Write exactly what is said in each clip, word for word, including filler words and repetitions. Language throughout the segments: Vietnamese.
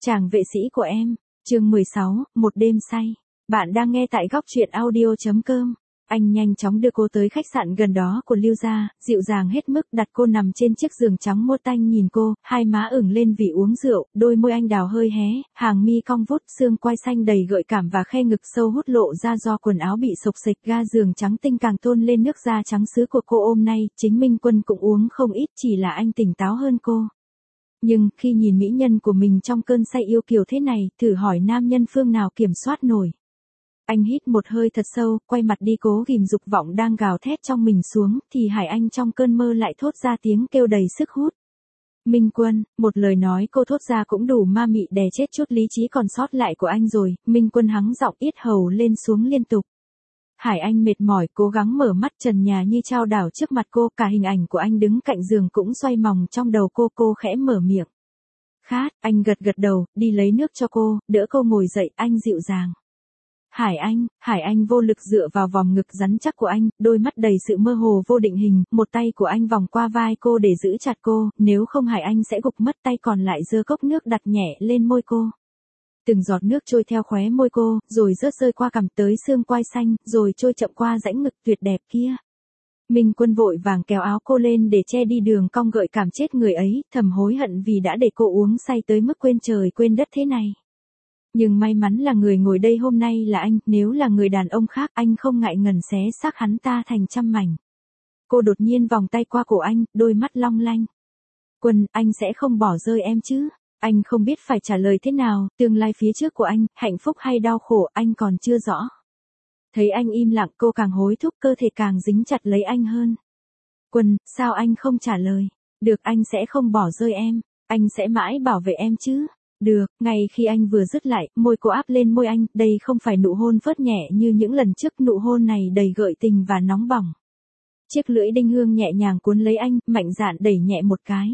Chàng vệ sĩ của em, chương mười sáu, một đêm say. Bạn đang nghe tại góc truyện audio.com. Anh nhanh chóng đưa cô tới khách sạn gần đó của Lưu gia, dịu dàng hết mức đặt cô nằm trên chiếc giường trắng muốt tanh nhìn cô, hai má ửng lên vì uống rượu, đôi môi anh đào hơi hé, hàng mi cong vút, xương quai xanh đầy gợi cảm và khe ngực sâu hút lộ ra do quần áo bị xộc xệch, ga giường trắng tinh càng tôn lên nước da trắng sứ của cô. Hôm nay, chính Minh Quân cũng uống không ít, chỉ là anh tỉnh táo hơn cô. Nhưng, khi nhìn mỹ nhân của mình trong cơn say yêu kiều thế này, thử hỏi nam nhân phương nào kiểm soát nổi. Anh hít một hơi thật sâu, quay mặt đi cố ghìm dục vọng đang gào thét trong mình xuống, thì Hải Anh trong cơn mơ lại thốt ra tiếng kêu đầy sức hút. Minh Quân, một lời nói cô thốt ra cũng đủ ma mị đè chết chút lý trí còn sót lại của anh rồi. Minh Quân hắng giọng yết hầu lên xuống liên tục. Hải Anh mệt mỏi cố gắng mở mắt, trần nhà như chao đảo trước mặt cô, cả hình ảnh của anh đứng cạnh giường cũng xoay vòng trong đầu cô. Cô khẽ mở miệng. Khát, anh gật gật đầu, đi lấy nước cho cô, đỡ cô ngồi dậy, anh dịu dàng. Hải Anh, Hải Anh vô lực dựa vào vòng ngực rắn chắc của anh, đôi mắt đầy sự mơ hồ vô định hình, một tay của anh vòng qua vai cô để giữ chặt cô, nếu không Hải Anh sẽ gục mất, tay còn lại giơ cốc nước đặt nhẹ lên môi cô. Từng giọt nước trôi theo khóe môi cô, rồi rớt rơi qua cằm tới xương quai xanh, rồi trôi chậm qua rãnh ngực tuyệt đẹp kia. Minh Quân vội vàng kéo áo cô lên để che đi đường cong gợi cảm chết người ấy, thầm hối hận vì đã để cô uống say tới mức quên trời quên đất thế này. Nhưng may mắn là người ngồi đây hôm nay là anh, nếu là người đàn ông khác anh không ngại ngần xé xác hắn ta thành trăm mảnh. Cô đột nhiên vòng tay qua cổ anh, đôi mắt long lanh. Quân, anh sẽ không bỏ rơi em chứ? Anh không biết phải trả lời thế nào, tương lai phía trước của anh, hạnh phúc hay đau khổ, anh còn chưa rõ. Thấy anh im lặng cô càng hối thúc, cơ thể càng dính chặt lấy anh hơn. Quân, sao anh không trả lời? Được, anh sẽ không bỏ rơi em, anh sẽ mãi bảo vệ em chứ? Được, ngay khi anh vừa dứt lại, môi cô áp lên môi anh, đây không phải nụ hôn phớt nhẹ như những lần trước, nụ hôn này đầy gợi tình và nóng bỏng. Chiếc lưỡi đinh hương nhẹ nhàng cuốn lấy anh, mạnh dạn đẩy nhẹ một cái.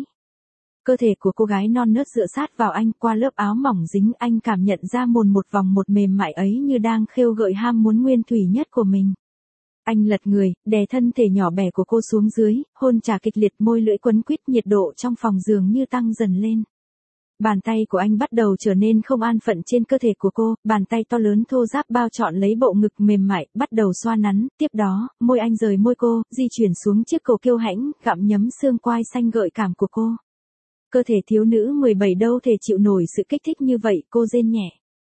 Cơ thể của cô gái non nớt dựa sát vào anh, qua lớp áo mỏng dính, anh cảm nhận ra mồn một vòng một mềm mại ấy như đang khêu gợi ham muốn nguyên thủy nhất của mình. Anh lật người, đè thân thể nhỏ bé của cô xuống dưới, hôn trà kịch liệt, môi lưỡi quấn quýt, nhiệt độ trong phòng giường như tăng dần lên. Bàn tay của anh bắt đầu trở nên không an phận trên cơ thể của cô, bàn tay to lớn thô ráp bao trọn lấy bộ ngực mềm mại, bắt đầu xoa nắn, tiếp đó, môi anh rời môi cô, di chuyển xuống chiếc cổ kiêu hãnh, gặm nhấm xương quai xanh gợi cảm của cô. Cơ thể thiếu nữ mười bảy đâu thể chịu nổi sự kích thích như vậy, cô rên nhẹ.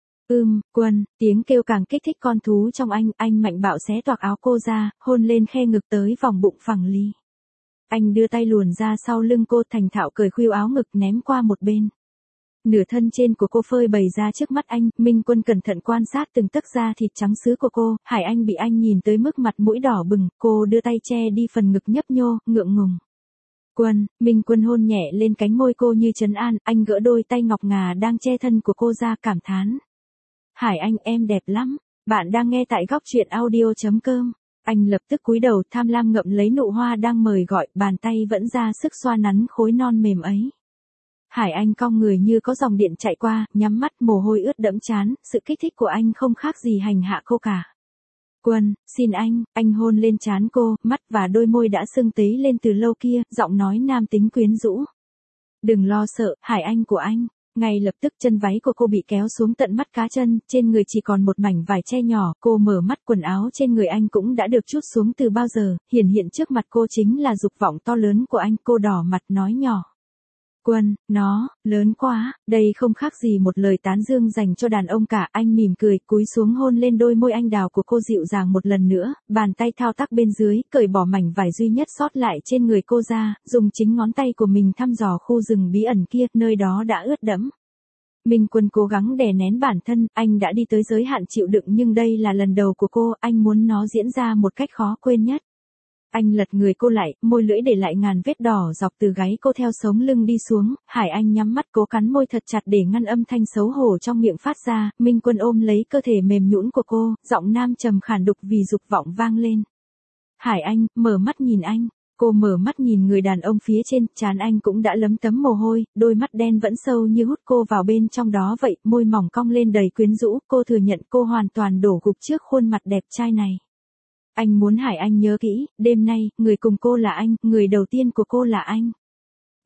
Ưm, Quân, tiếng kêu càng kích thích con thú trong anh, anh mạnh bạo xé toạc áo cô ra, hôn lên khe ngực tới vòng bụng phẳng lì. Anh đưa tay luồn ra sau lưng cô, thành thạo cởi khuỷu áo ngực ném qua một bên. Nửa thân trên của cô phơi bày ra trước mắt anh, Minh Quân cẩn thận quan sát từng tấc da thịt trắng sứ của cô, Hải Anh bị anh nhìn tới mức mặt mũi đỏ bừng, cô đưa tay che đi phần ngực nhấp nhô, ngượng ngùng. Quân, Minh Quân hôn nhẹ lên cánh môi cô như trấn an, anh gỡ đôi tay ngọc ngà đang che thân của cô ra, cảm thán. Hải Anh, em đẹp lắm, bạn đang nghe tại góc truyện audio.com. Anh lập tức cúi đầu tham lam ngậm lấy nụ hoa đang mời gọi, bàn tay vẫn ra sức xoa nắn khối non mềm ấy. Hải Anh cong người như có dòng điện chạy qua, nhắm mắt, mồ hôi ướt đẫm trán, sự kích thích của anh không khác gì hành hạ cô cả. Quân, xin anh, anh hôn lên trán cô, mắt và đôi môi đã sưng tấy lên từ lâu kia, giọng nói nam tính quyến rũ. Đừng lo sợ, Hải Anh của anh. Ngay lập tức chân váy của cô bị kéo xuống tận mắt cá chân, trên người chỉ còn một mảnh vải che nhỏ, cô mở mắt, quần áo trên người anh cũng đã được trút xuống từ bao giờ, hiển hiện trước mặt cô chính là dục vọng to lớn của anh, cô đỏ mặt nói nhỏ. Quân, nó, lớn quá, đây không khác gì một lời tán dương dành cho đàn ông cả, anh mỉm cười, cúi xuống hôn lên đôi môi anh đào của cô dịu dàng một lần nữa, bàn tay thao tác bên dưới, cởi bỏ mảnh vải duy nhất sót lại trên người cô ra, dùng chính ngón tay của mình thăm dò khu rừng bí ẩn kia, nơi đó đã ướt đẫm. Minh Quân cố gắng đè nén bản thân, anh đã đi tới giới hạn chịu đựng nhưng đây là lần đầu của cô, anh muốn nó diễn ra một cách khó quên nhất. Anh lật người cô lại, môi lưỡi để lại ngàn vết đỏ dọc từ gáy cô theo sống lưng đi xuống, Hải Anh nhắm mắt cố cắn môi thật chặt để ngăn âm thanh xấu hổ trong miệng phát ra, Minh Quân ôm lấy cơ thể mềm nhũn của cô, giọng nam trầm khàn đục vì dục vọng vang lên. Hải Anh, mở mắt nhìn anh, cô mở mắt nhìn người đàn ông phía trên, trán anh cũng đã lấm tấm mồ hôi, đôi mắt đen vẫn sâu như hút cô vào bên trong đó vậy, môi mỏng cong lên đầy quyến rũ, cô thừa nhận cô hoàn toàn đổ gục trước khuôn mặt đẹp trai này. Anh muốn Hải Anh nhớ kỹ, đêm nay, người cùng cô là anh, người đầu tiên của cô là anh.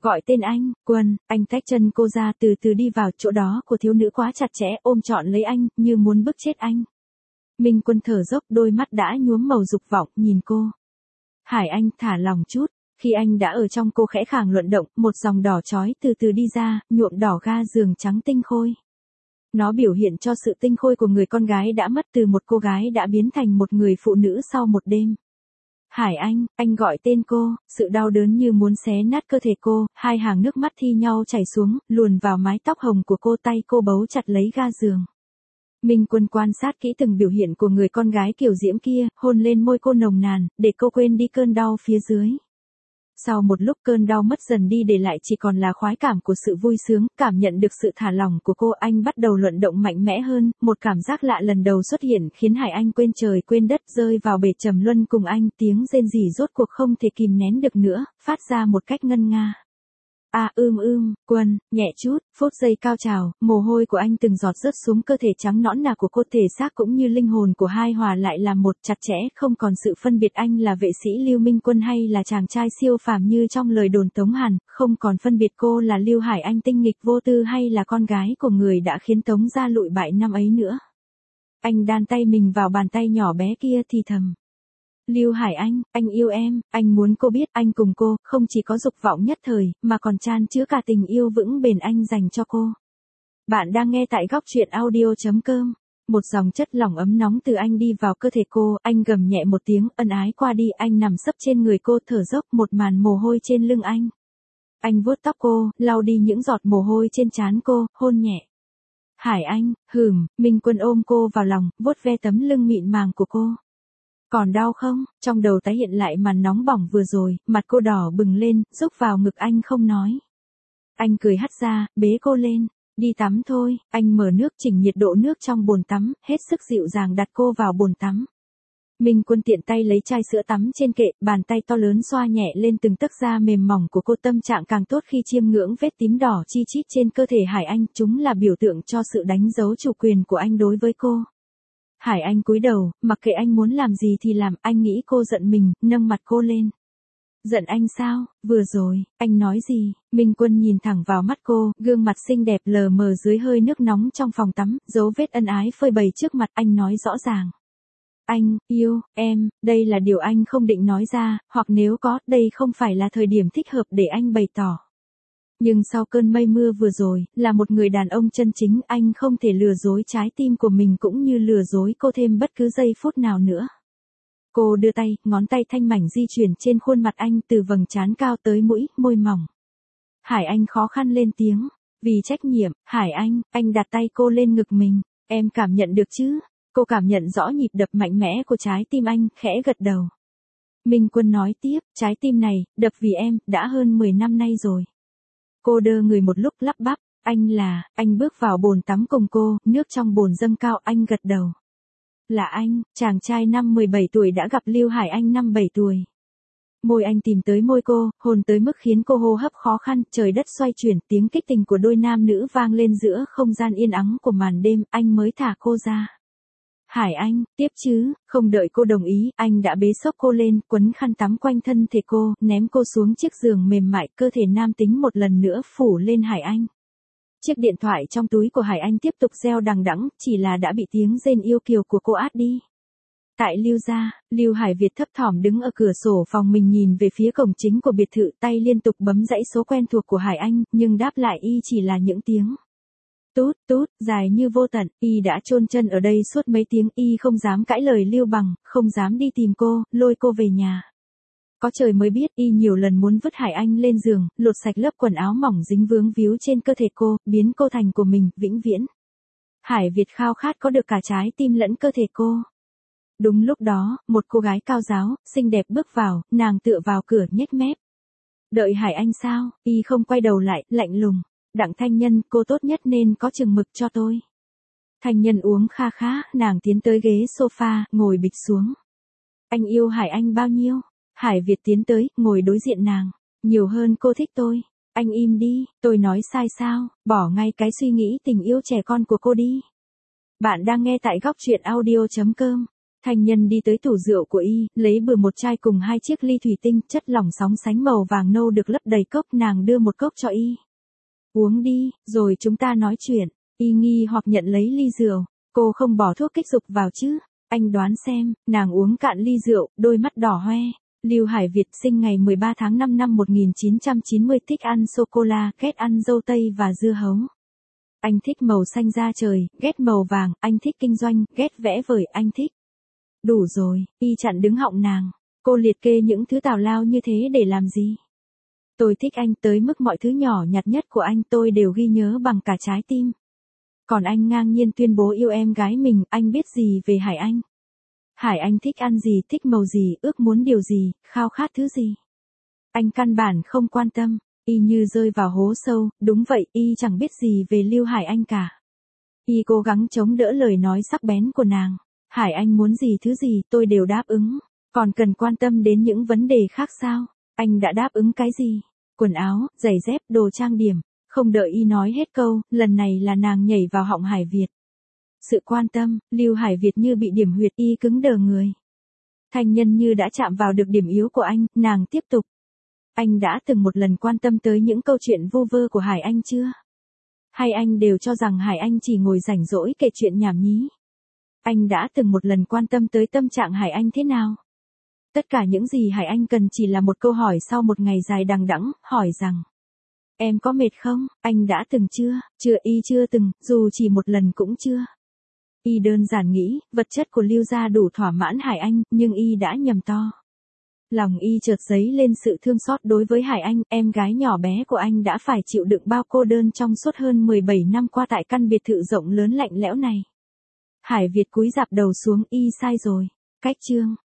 Gọi tên anh, Quân, anh tách chân cô ra từ từ đi vào chỗ đó của thiếu nữ quá chặt chẽ ôm trọn lấy anh, như muốn bức chết anh. Minh Quân thở dốc đôi mắt đã nhuốm màu dục vọng, nhìn cô. Hải Anh thả lòng chút, khi anh đã ở trong cô khẽ khàng luận động, một dòng đỏ chói từ từ đi ra, nhuộm đỏ ga giường trắng tinh khôi. Nó biểu hiện cho sự tinh khôi của người con gái đã mất từ một cô gái đã biến thành một người phụ nữ sau một đêm. Hải Anh, anh gọi tên cô, sự đau đớn như muốn xé nát cơ thể cô, hai hàng nước mắt thi nhau chảy xuống, luồn vào mái tóc hồng của cô, tay cô bấu chặt lấy ga giường. Minh Quân quan sát kỹ từng biểu hiện của người con gái kiều diễm kia, hôn lên môi cô nồng nàn, để cô quên đi cơn đau phía dưới. Sau một lúc cơn đau mất dần đi để lại chỉ còn là khoái cảm của sự vui sướng, cảm nhận được sự thả lỏng của cô, anh bắt đầu luận động mạnh mẽ hơn, một cảm giác lạ lần đầu xuất hiện khiến Hải Anh quên trời quên đất, rơi vào bể trầm luân cùng anh, tiếng rên rỉ rốt cuộc không thể kìm nén được nữa, phát ra một cách ngân nga. À ưm ưm, Quân, nhẹ chút, phút giây cao trào, mồ hôi của anh từng giọt rớt xuống cơ thể trắng nõn nà của cô, thể xác cũng như linh hồn của hai hòa lại làm một, chặt chẽ, không còn sự phân biệt anh là vệ sĩ Lưu Minh Quân hay là chàng trai siêu phàm như trong lời đồn Tống Hàn, không còn phân biệt cô là Lưu Hải Anh tinh nghịch vô tư hay là con gái của người đã khiến Tống gia lụi bại năm ấy nữa. Anh đan tay mình vào bàn tay nhỏ bé kia thì thầm. Lưu Hải Anh, anh yêu em, anh muốn cô biết anh cùng cô, không chỉ có dục vọng nhất thời, mà còn chan chứa cả tình yêu vững bền anh dành cho cô. Bạn đang nghe tại góc truyện audio chấm com. Một dòng chất lỏng ấm nóng từ anh đi vào cơ thể cô, anh gầm nhẹ một tiếng, ân ái qua đi, anh nằm sấp trên người cô, thở dốc, một màn mồ hôi trên lưng anh. Anh vuốt tóc cô, lau đi những giọt mồ hôi trên trán cô, hôn nhẹ. Hải Anh, hừm, Minh Quân ôm cô vào lòng, vuốt ve tấm lưng mịn màng của cô. Còn đau không? Trong đầu tái hiện lại màn nóng bỏng vừa rồi, mặt cô đỏ bừng lên, rúc vào ngực anh không nói. Anh cười hắt ra, bế cô lên. Đi tắm thôi, anh mở nước chỉnh nhiệt độ nước trong bồn tắm, hết sức dịu dàng đặt cô vào bồn tắm. Minh Quân tiện tay lấy chai sữa tắm trên kệ, bàn tay to lớn xoa nhẹ lên từng tấc da mềm mỏng của cô, tâm trạng càng tốt khi chiêm ngưỡng vết tím đỏ chi chít trên cơ thể Hải Anh, chúng là biểu tượng cho sự đánh dấu chủ quyền của anh đối với cô. Hải Anh cúi đầu, mặc kệ anh muốn làm gì thì làm, anh nghĩ cô giận mình, nâng mặt cô lên. Giận anh sao? Vừa rồi, anh nói gì? Minh Quân nhìn thẳng vào mắt cô, gương mặt xinh đẹp lờ mờ dưới hơi nước nóng trong phòng tắm, dấu vết ân ái phơi bày trước mặt, anh nói rõ ràng. Anh, yêu, em, đây là điều anh không định nói ra, hoặc nếu có, đây không phải là thời điểm thích hợp để anh bày tỏ. Nhưng sau cơn mây mưa vừa rồi, là một người đàn ông chân chính, anh không thể lừa dối trái tim của mình cũng như lừa dối cô thêm bất cứ giây phút nào nữa. Cô đưa tay, ngón tay thanh mảnh di chuyển trên khuôn mặt anh từ vầng trán cao tới mũi, môi mỏng. Hải Anh khó khăn lên tiếng. Vì trách nhiệm, Hải Anh, anh đặt tay cô lên ngực mình. Em cảm nhận được chứ? Cô cảm nhận rõ nhịp đập mạnh mẽ của trái tim anh, khẽ gật đầu. Minh Quân nói tiếp, trái tim này, đập vì em, đã hơn mười năm nay rồi. Cô đơ người một lúc lắp bắp, anh là, anh bước vào bồn tắm cùng cô, nước trong bồn dâng cao, anh gật đầu. Là anh, chàng trai năm mười bảy tuổi đã gặp Lưu Hải Anh năm bảy tuổi. Môi anh tìm tới môi cô, hôn tới mức khiến cô hô hấp khó khăn, trời đất xoay chuyển, tiếng kích tình của đôi nam nữ vang lên giữa không gian yên ắng của màn đêm, anh mới thả cô ra. Hải Anh, tiếp chứ, không đợi cô đồng ý, anh đã bế xốc cô lên, quấn khăn tắm quanh thân thể cô, ném cô xuống chiếc giường mềm mại, cơ thể nam tính một lần nữa phủ lên Hải Anh. Chiếc điện thoại trong túi của Hải Anh tiếp tục reo đằng đẵng, chỉ là đã bị tiếng rên yêu kiều của cô át đi. Tại Lưu gia, Lưu Hải Việt thấp thỏm đứng ở cửa sổ phòng mình nhìn về phía cổng chính của biệt thự, tay liên tục bấm dãy số quen thuộc của Hải Anh, nhưng đáp lại y chỉ là những tiếng tút tút, dài như vô tận, y đã chôn chân ở đây suốt mấy tiếng, y không dám cãi lời Lưu Bằng, không dám đi tìm cô, lôi cô về nhà. Có trời mới biết, y nhiều lần muốn vứt Hải Anh lên giường, lột sạch lớp quần áo mỏng dính vướng víu trên cơ thể cô, biến cô thành của mình, vĩnh viễn. Hải Việt khao khát có được cả trái tim lẫn cơ thể cô. Đúng lúc đó, một cô gái cao ráo, xinh đẹp bước vào, nàng tựa vào cửa nhếch mép. Đợi Hải Anh sao? Y không quay đầu lại, lạnh lùng. Đặng Thanh Nhân, cô tốt nhất nên có chừng mực cho tôi. Thanh Nhân uống kha khá, nàng tiến tới ghế sofa, ngồi bịch xuống. Anh yêu Hải Anh bao nhiêu? Hải Việt tiến tới, ngồi đối diện nàng. Nhiều hơn cô thích tôi. Anh im đi, tôi nói sai sao? Bỏ ngay cái suy nghĩ tình yêu trẻ con của cô đi. Bạn đang nghe tại góc truyện audio chấm com. Thanh Nhân đi tới tủ rượu của y, lấy bừa một chai cùng hai chiếc ly thủy tinh, chất lỏng sóng sánh màu vàng nâu được lấp đầy cốc, nàng đưa một cốc cho y. Uống đi, rồi chúng ta nói chuyện. Y nghi hoặc nhận lấy ly rượu, cô không bỏ thuốc kích dục vào chứ? Anh đoán xem, nàng uống cạn ly rượu, đôi mắt đỏ hoe. Lưu Hải Việt sinh ngày mười ba tháng năm năm một nghìn chín trăm chín mươi, thích ăn sô-cô-la, ghét ăn dâu tây và dưa hấu. Anh thích màu xanh da trời, ghét màu vàng, anh thích kinh doanh, ghét vẽ vời, anh thích. Đủ rồi, y chặn đứng họng nàng. Cô liệt kê những thứ tào lao như thế để làm gì? Tôi thích anh tới mức mọi thứ nhỏ nhặt nhất của anh tôi đều ghi nhớ bằng cả trái tim. Còn anh ngang nhiên tuyên bố yêu em gái mình, anh biết gì về Hải Anh? Hải Anh thích ăn gì, thích màu gì, ước muốn điều gì, khao khát thứ gì? Anh căn bản không quan tâm, y như rơi vào hố sâu, đúng vậy, y chẳng biết gì về Lưu Hải Anh cả. Y cố gắng chống đỡ lời nói sắc bén của nàng. Hải Anh muốn gì thứ gì tôi đều đáp ứng, còn cần quan tâm đến những vấn đề khác sao? Anh đã đáp ứng cái gì? Quần áo, giày dép, đồ trang điểm. Không đợi y nói hết câu, lần này là nàng nhảy vào họng Hải Việt. Sự quan tâm, Lưu Hải Việt như bị điểm huyệt, y cứng đờ người. Thanh Nhân như đã chạm vào được điểm yếu của anh, nàng tiếp tục. Anh đã từng một lần quan tâm tới những câu chuyện vô vơ của Hải Anh chưa? Hay anh đều cho rằng Hải Anh chỉ ngồi rảnh rỗi kể chuyện nhảm nhí? Anh đã từng một lần quan tâm tới tâm trạng Hải Anh thế nào? Tất cả những gì Hải Anh cần chỉ là một câu hỏi sau một ngày dài đằng đẵng, hỏi rằng: em có mệt không? Anh đã từng chưa? Chưa, y chưa từng, dù chỉ một lần cũng chưa. Y đơn giản nghĩ, vật chất của Lưu gia đủ thỏa mãn Hải Anh, nhưng y đã nhầm to. Lòng y chợt dấy lên sự thương xót đối với Hải Anh, em gái nhỏ bé của anh đã phải chịu đựng bao cô đơn trong suốt hơn mười bảy năm qua tại căn biệt thự rộng lớn lạnh lẽo này. Hải Việt cúi rạp đầu xuống, y sai rồi. Cách chương